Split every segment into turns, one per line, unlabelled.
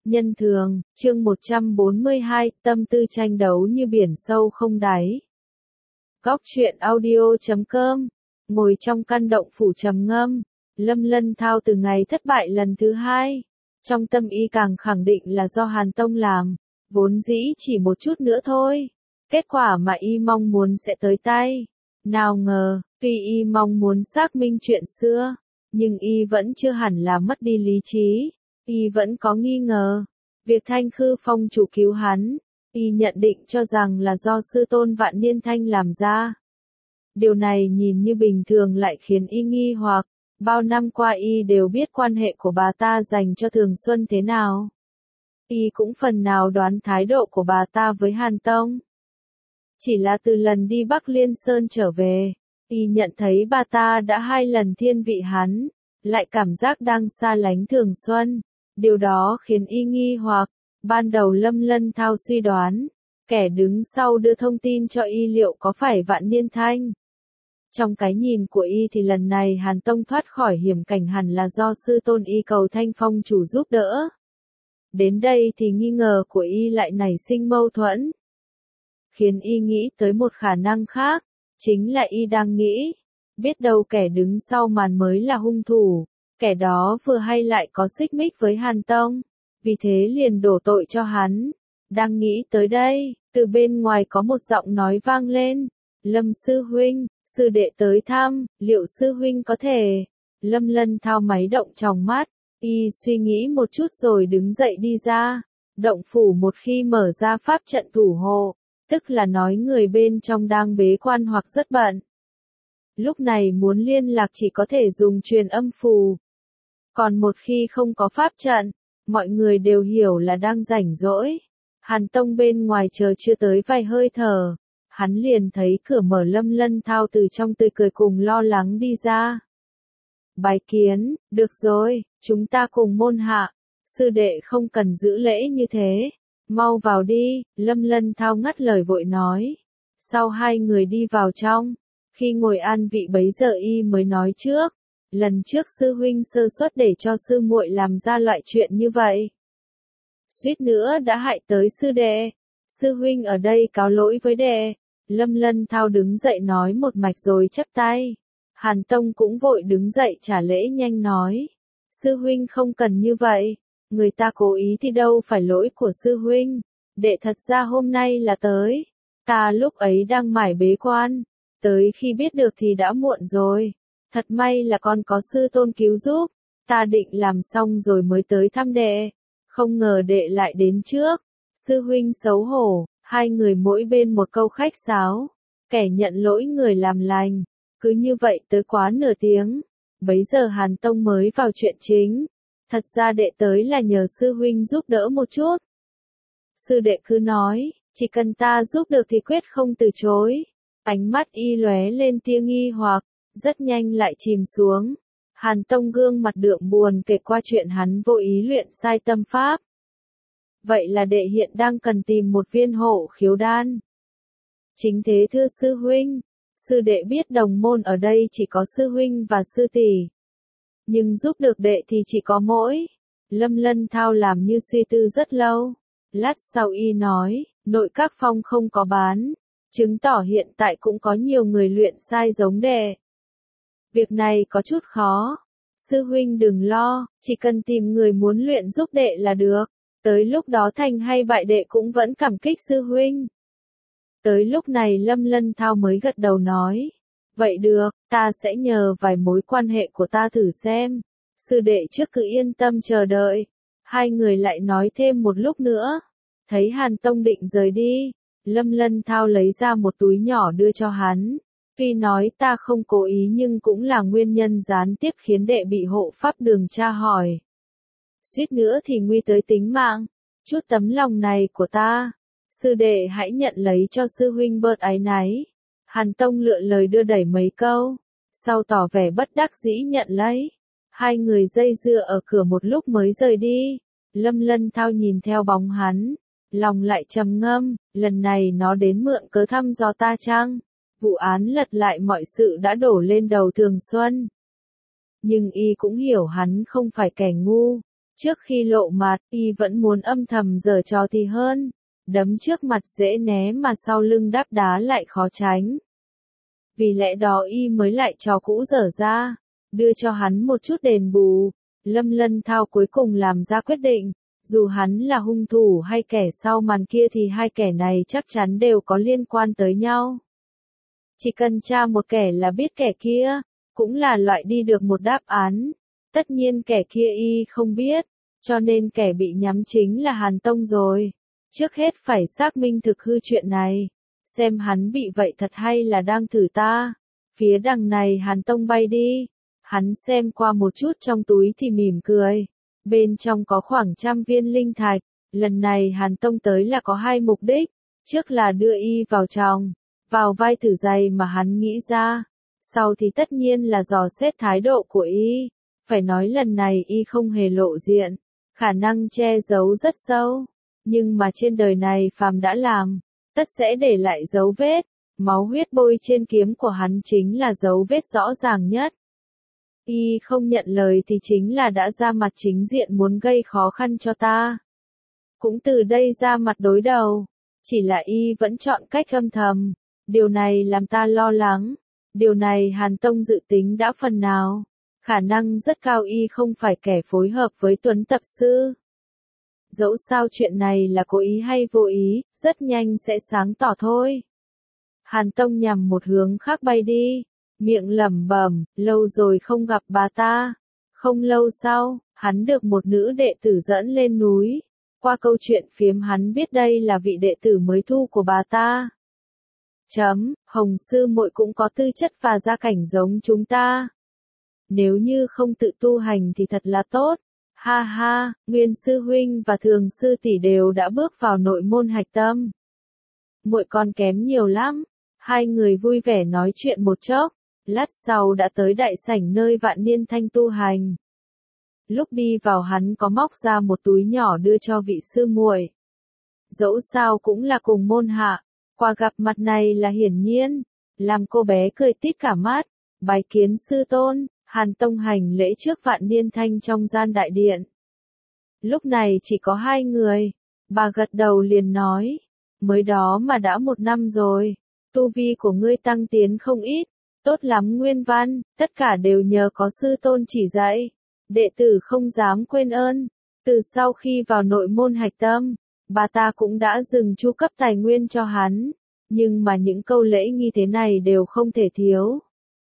Nhân thường, chương 142, tâm tư tranh đấu như biển sâu không đáy. Góc truyện audio.com. Ngồi trong căn động phủ trầm ngâm, Lâm Lân Thao từ ngày thất bại lần thứ hai. Trong tâm y càng khẳng định là do Hàn Tông làm, vốn dĩ chỉ một chút nữa thôi. Kết quả mà y mong muốn sẽ tới tay. Nào ngờ, tuy y mong muốn xác minh chuyện xưa, nhưng y vẫn chưa hẳn là mất đi lý trí. Y vẫn có nghi ngờ. Việc Thanh Khư Phong chủ cứu hắn, y nhận định cho rằng là do sư tôn Vạn Niên Thanh làm ra. Điều này nhìn như bình thường lại khiến y nghi hoặc, bao năm qua y đều biết quan hệ của bà ta dành cho Thường Xuân thế nào. Y cũng phần nào đoán thái độ của bà ta với Hàn Tông. Chỉ là từ lần đi Bắc Liên Sơn trở về, y nhận thấy bà ta đã 2 lần thiên vị hắn, lại cảm giác đang xa lánh Thường Xuân. Điều đó khiến y nghi hoặc, ban đầu Lâm Lân Thao suy đoán, kẻ đứng sau đưa thông tin cho y liệu có phải Vạn Niên Thanh. Trong cái nhìn của y thì lần này Hàn Tông thoát khỏi hiểm cảnh hẳn là do sư tôn y cầu Thanh Phong chủ giúp đỡ. Đến đây thì nghi ngờ của y lại nảy sinh mâu thuẫn. Khiến y nghĩ tới một khả năng khác, chính là y đang nghĩ, biết đâu kẻ đứng sau màn mới là hung thủ. Kẻ đó vừa hay lại có xích mích với Hàn Tông, vì thế liền đổ tội cho hắn. Đang nghĩ tới đây, từ bên ngoài có một giọng nói vang lên. Lâm sư huynh, sư đệ tới thăm, liệu sư huynh có thể? Lâm Lân Thao máy động trong mắt, y suy nghĩ một chút rồi đứng dậy đi ra. Động phủ một khi mở ra pháp trận thủ hộ, tức là nói người bên trong đang bế quan hoặc rất bận. Lúc này muốn liên lạc chỉ có thể dùng truyền âm phù. Còn một khi không có pháp trận, mọi người đều hiểu là đang rảnh rỗi. Hàn Tông bên ngoài chờ chưa tới vài hơi thở, hắn liền thấy cửa mở. Lâm Lân Thao từ trong tươi cười cùng lo lắng đi ra. Bái kiến, được rồi, chúng ta cùng môn hạ, sư đệ không cần giữ lễ như thế, mau vào đi. Lâm Lân Thao ngắt lời vội nói. Sau 2 người đi vào trong, khi ngồi an vị bấy giờ y mới nói trước. Lần trước sư huynh sơ suất để cho sư muội làm ra loại chuyện như vậy, suýt nữa đã hại tới sư đệ. Sư huynh ở đây cáo lỗi với đệ. Lâm Lân Thao đứng dậy nói một mạch rồi chắp tay. Hàn Tông cũng vội đứng dậy trả lễ nhanh nói. Sư huynh không cần như vậy, người ta cố ý thì đâu phải lỗi của sư huynh. Đệ thật ra hôm nay là tới, ta lúc ấy đang mải bế quan, tới khi biết được thì đã muộn rồi. Thật may là con có sư tôn cứu giúp, ta định làm xong rồi mới tới thăm đệ, không ngờ đệ lại đến trước. Sư huynh xấu hổ, 2 người mỗi bên một câu khách sáo, kẻ nhận lỗi người làm lành, cứ như vậy tới quá nửa tiếng. Bấy giờ Hàn Tông mới vào chuyện chính, thật ra đệ tới là nhờ sư huynh giúp đỡ một chút. Sư đệ cứ nói, chỉ cần ta giúp được thì quyết không từ chối. Ánh mắt y lóe lên tia nghi hoặc, rất nhanh lại chìm xuống. Hàn Tông gương mặt đượm buồn kể qua chuyện hắn vô ý luyện sai tâm pháp. Vậy là đệ hiện đang cần tìm một viên hộ khiếu đan. Chính thế thưa sư huynh, sư đệ biết đồng môn ở đây chỉ có sư huynh và sư tỷ, nhưng giúp được đệ thì chỉ có mỗi. Lâm Lân Thao làm như suy tư rất lâu. Lát sau y nói, nội các phong không có bán, chứng tỏ hiện tại cũng có nhiều người luyện sai giống đệ. Việc này có chút khó. Sư huynh đừng lo, chỉ cần tìm người muốn luyện giúp đệ là được. Tới lúc đó thành hay bại đệ cũng vẫn cảm kích sư huynh. Tới lúc này Lâm Lân Thao mới gật đầu nói. Vậy được, ta sẽ nhờ vài mối quan hệ của ta thử xem. Sư đệ trước cứ yên tâm chờ đợi. 2 người lại nói thêm một lúc nữa. Thấy Hàn Tông định rời đi, Lâm Lân Thao lấy ra một túi nhỏ đưa cho hắn. Tuy nói ta không cố ý nhưng cũng là nguyên nhân gián tiếp khiến đệ bị hộ pháp đường tra hỏi. Suýt nữa thì nguy tới tính mạng. Chút tấm lòng này của ta, sư đệ hãy nhận lấy cho sư huynh bớt áy náy. Hàn Tông lựa lời đưa đẩy mấy câu, sau tỏ vẻ bất đắc dĩ nhận lấy. 2 người dây dưa ở cửa một lúc mới rời đi. Lâm Lân Thao nhìn theo bóng hắn, lòng lại trầm ngâm, lần này nó đến mượn cớ thăm dò ta chăng? Vụ án lật lại mọi sự đã đổ lên đầu Thường Xuân. Nhưng y cũng hiểu hắn không phải kẻ ngu. Trước khi lộ mặt, y vẫn muốn âm thầm giở trò thì hơn. Đấm trước mặt dễ né mà sau lưng đáp đá lại khó tránh. Vì lẽ đó y mới lại trò cũ dở ra, đưa cho hắn một chút đền bù. Lâm Lân Thao cuối cùng làm ra quyết định, dù hắn là hung thủ hay kẻ sau màn kia thì hai kẻ này chắc chắn đều có liên quan tới nhau. Chỉ cần tra một kẻ là biết kẻ kia, cũng là loại đi được một đáp án. Tất nhiên kẻ kia y không biết, cho nên kẻ bị nhắm chính là Hàn Tông rồi. Trước hết phải xác minh thực hư chuyện này, xem hắn bị vậy thật hay là đang thử ta. Phía đằng này Hàn Tông bay đi, hắn xem qua một chút trong túi thì mỉm cười. Bên trong có khoảng 100 viên linh thạch, lần này Hàn Tông tới là có hai mục đích, trước là đưa y vào trong, vào vai thử giày mà hắn nghĩ ra, sau thì tất nhiên là dò xét thái độ của y. Phải nói lần này y không hề lộ diện, khả năng che giấu rất sâu, nhưng mà trên đời này phàm đã làm, tất sẽ để lại dấu vết, máu huyết bôi trên kiếm của hắn chính là dấu vết rõ ràng nhất. Y không nhận lời thì chính là đã ra mặt chính diện muốn gây khó khăn cho ta. Cũng từ đây ra mặt đối đầu, chỉ là y vẫn chọn cách âm thầm, điều này làm ta lo lắng, điều này Hàn Tông dự tính đã phần nào. Khả năng rất cao y không phải kẻ phối hợp với Tuấn tập sư. Dẫu sao chuyện này là cố ý hay vô ý, rất nhanh sẽ sáng tỏ thôi. Hàn Tông nhằm một hướng khác bay đi, miệng lẩm bẩm, lâu rồi không gặp bà ta. Không lâu sau, hắn được một nữ đệ tử dẫn lên núi. Qua câu chuyện phiếm hắn biết đây là vị đệ tử mới thu của bà ta. Hồng sư muội cũng có tư chất và gia cảnh giống chúng ta. Nếu như không tự tu hành thì thật là tốt. Ha ha, Nguyên sư huynh và Thường sư tỷ đều đã bước vào nội môn hạch tâm. Muội còn kém nhiều lắm. Hai người vui vẻ nói chuyện một chốc, lát sau đã tới đại sảnh nơi Vạn Niên Thanh tu hành. Lúc đi vào hắn có móc ra một túi nhỏ đưa cho vị sư muội. Dẫu sao cũng là cùng môn hạ, qua gặp mặt này là hiển nhiên, làm cô bé cười tít cả mắt, bái kiến sư tôn. Hàn Tông hành lễ trước Vạn Niên Thanh trong gian đại điện. Lúc này chỉ có hai người, bà gật đầu liền nói, mới đó mà đã 1 năm rồi, tu vi của ngươi tăng tiến không ít, tốt lắm Nguyên Văn, tất cả đều nhờ có sư tôn chỉ dạy, đệ tử không dám quên ơn. Từ sau khi vào nội môn hạch tâm, bà ta cũng đã dừng chu cấp tài nguyên cho hắn, nhưng mà những câu lễ nghi thế này đều không thể thiếu.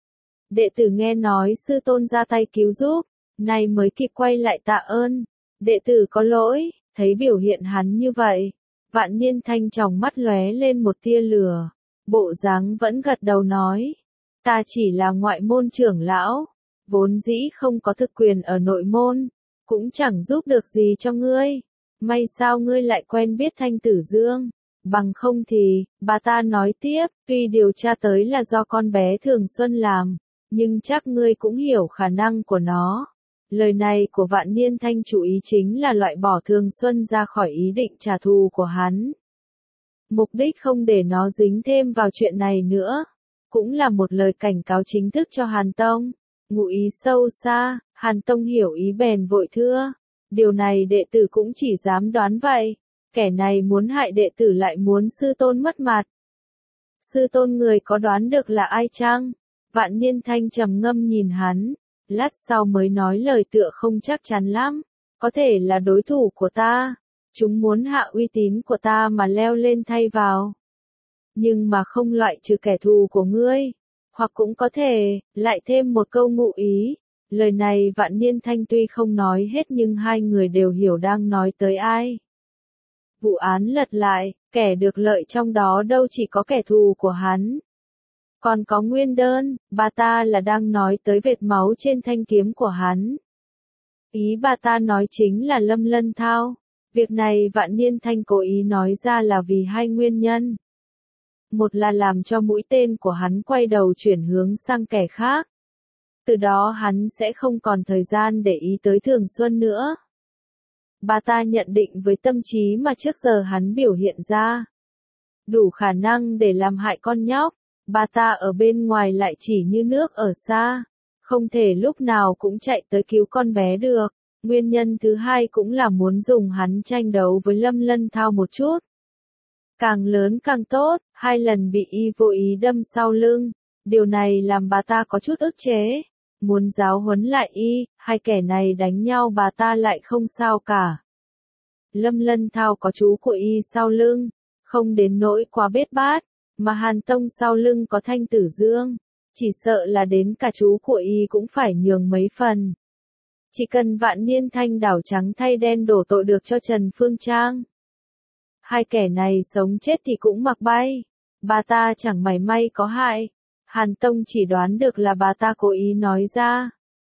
Đệ tử nghe nói sư tôn ra tay cứu giúp, nay mới kịp quay lại tạ ơn. Đệ tử có lỗi, thấy biểu hiện hắn như vậy. Vạn Niên Thanh tròng mắt lóe lên một tia lửa, bộ dáng vẫn gật đầu nói. Ta chỉ là ngoại môn trưởng lão, vốn dĩ không có thực quyền ở nội môn, cũng chẳng giúp được gì cho ngươi. May sao ngươi lại quen biết Thanh Tử Dương. Bằng không thì, bà ta nói tiếp, tuy điều tra tới là do con bé Thường Xuân làm, nhưng chắc ngươi cũng hiểu khả năng của nó. Lời này của Vạn Niên Thanh chủ ý chính là loại bỏ Thường Xuân ra khỏi ý định trả thù của hắn. Mục đích không để nó dính thêm vào chuyện này nữa. Cũng là một lời cảnh cáo chính thức cho Hàn Tông. Ngụ ý sâu xa, Hàn Tông hiểu ý bèn vội thưa. Điều này đệ tử cũng chỉ dám đoán vậy. Kẻ này muốn hại đệ tử lại muốn sư tôn mất mặt. Sư tôn người có đoán được là ai chăng? Vạn Niên Thanh trầm ngâm nhìn hắn, lát sau mới nói lời tựa không chắc chắn lắm. Có thể là đối thủ của ta. Chúng muốn hạ uy tín của ta mà leo lên thay vào. Nhưng mà không loại trừ kẻ thù của ngươi. Hoặc cũng có thể, lại thêm một câu ngụ ý. Lời này Vạn Niên Thanh tuy không nói hết nhưng hai người đều hiểu đang nói tới ai. Vụ án lật lại, kẻ được lợi trong đó đâu chỉ có kẻ thù của hắn. Còn có nguyên đơn, bà ta là đang nói tới vệt máu trên thanh kiếm của hắn. Ý bà ta nói chính là Lâm Lân Thao. Việc này Vạn Niên Thanh cố ý nói ra là vì hai nguyên nhân. Một là làm cho mũi tên của hắn quay đầu chuyển hướng sang kẻ khác. Từ đó hắn sẽ không còn thời gian để ý tới Thường Xuân nữa. Bà ta nhận định với tâm trí mà trước giờ hắn biểu hiện ra. Đủ khả năng để làm hại con nhóc. Bà ta ở bên ngoài lại chỉ như nước ở xa. Không thể lúc nào cũng chạy tới cứu con bé được. Nguyên nhân thứ hai cũng là muốn dùng hắn tranh đấu với Lâm Lân Thao một chút. Càng lớn càng tốt, 2 lần bị y vô ý đâm sau lưng, điều này làm bà ta có chút ức chế. Muốn giáo huấn lại y, hai kẻ này đánh nhau bà ta lại không sao cả. Lâm Lân Thao có chú của y sau lưng, không đến nỗi quá bết bát, mà Hàn Tông sau lưng có Thanh Tử Dương, chỉ sợ là đến cả chú của y cũng phải nhường mấy phần. Chỉ cần Vạn Niên Thanh đảo trắng thay đen đổ tội được cho Trần Phương Trang. Hai kẻ này sống chết thì cũng mặc bay, bà ta chẳng mảy may có hại. Hàn Tông chỉ đoán được là bà ta cố ý nói ra.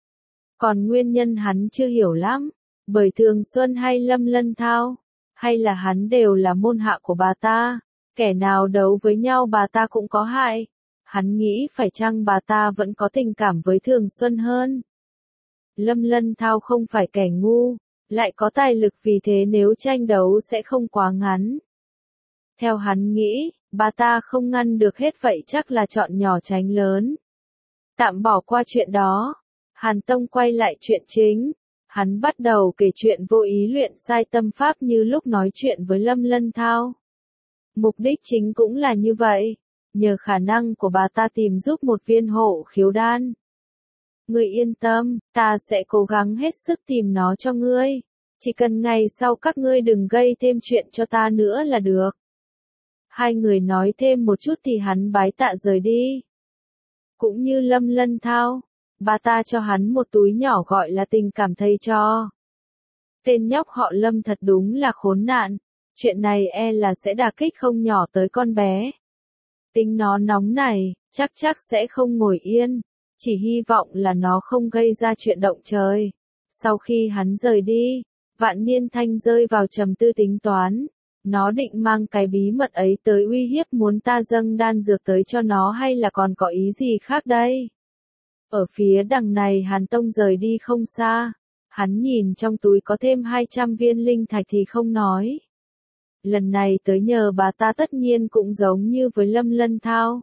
Còn nguyên nhân hắn chưa hiểu lắm, bởi Thường Xuân hay Lâm Lân Thao, hay là hắn đều là môn hạ của bà ta, kẻ nào đấu với nhau bà ta cũng có hại. Hắn nghĩ phải chăng bà ta vẫn có tình cảm với Thường Xuân hơn. Lâm Lân Thao không phải kẻ ngu, lại có tài lực, vì thế nếu tranh đấu sẽ không quá ngắn. Theo hắn nghĩ, bà ta không ngăn được hết vậy chắc là chọn nhỏ tránh lớn. Tạm bỏ qua chuyện đó, Hàn Tông quay lại chuyện chính. Hắn bắt đầu kể chuyện vô ý luyện sai tâm pháp như lúc nói chuyện với Lâm Lân Thao. Mục đích chính cũng là như vậy, nhờ khả năng của bà ta tìm giúp một viên hộ khiếu đan. Ngươi yên tâm, ta sẽ cố gắng hết sức tìm nó cho ngươi. Chỉ cần ngày sau các ngươi đừng gây thêm chuyện cho ta nữa là được. Hai người nói thêm một chút thì hắn bái tạ rời đi. Cũng như Lâm Lân Thao, bà ta cho hắn một túi nhỏ gọi là tình cảm thầy cho. Tên nhóc họ Lâm thật đúng là khốn nạn, chuyện này e là sẽ đả kích không nhỏ tới con bé. Tính nó nóng này, chắc sẽ không ngồi yên, chỉ hy vọng là nó không gây ra chuyện động trời. Sau khi hắn rời đi, Vạn Niên Thanh rơi vào trầm tư tính toán. Nó định mang cái bí mật ấy tới uy hiếp muốn ta dâng đan dược tới cho nó hay là còn có ý gì khác đây? Ở phía đằng này Hàn Tông rời đi không xa. Hắn nhìn trong túi có thêm 200 viên linh thạch thì không nói. Lần này tới nhờ bà ta tất nhiên cũng giống như với Lâm Lân Thao.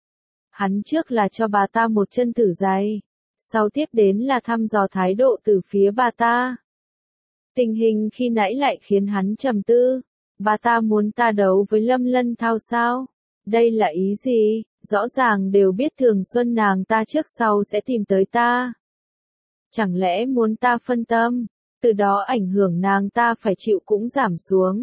Hắn trước là cho bà ta một chân thử giày, sau tiếp đến là thăm dò thái độ từ phía bà ta. Tình hình khi nãy lại khiến hắn trầm tư. Bà ta muốn ta đấu với Lâm Lân Thao sao? Đây là ý gì? Rõ ràng đều biết Thường Xuân nàng ta trước sau sẽ tìm tới ta. Chẳng lẽ muốn ta phân tâm, từ đó ảnh hưởng nàng ta phải chịu cũng giảm xuống.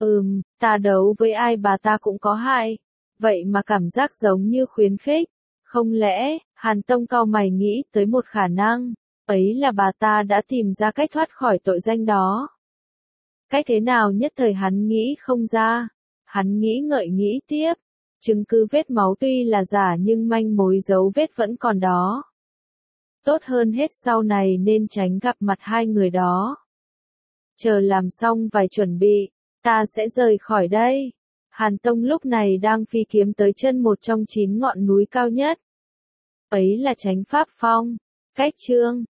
Ta đấu với ai bà ta cũng có hại. Vậy mà cảm giác giống như khuyến khích. Không lẽ, Hàn Tông cau mày nghĩ tới một khả năng, ấy là bà ta đã tìm ra cách thoát khỏi tội danh đó. Cách thế nào nhất thời hắn nghĩ không ra. Hắn nghĩ ngợi nghĩ tiếp. Chứng cứ vết máu tuy là giả nhưng manh mối dấu vết vẫn còn đó. Tốt hơn hết sau này nên tránh gặp mặt hai người đó. Chờ làm xong vài chuẩn bị, ta sẽ rời khỏi đây. Hàn Tông lúc này đang phi kiếm tới chân một trong 9 ngọn núi cao nhất. Ấy là Chánh Pháp Phong. Cách chương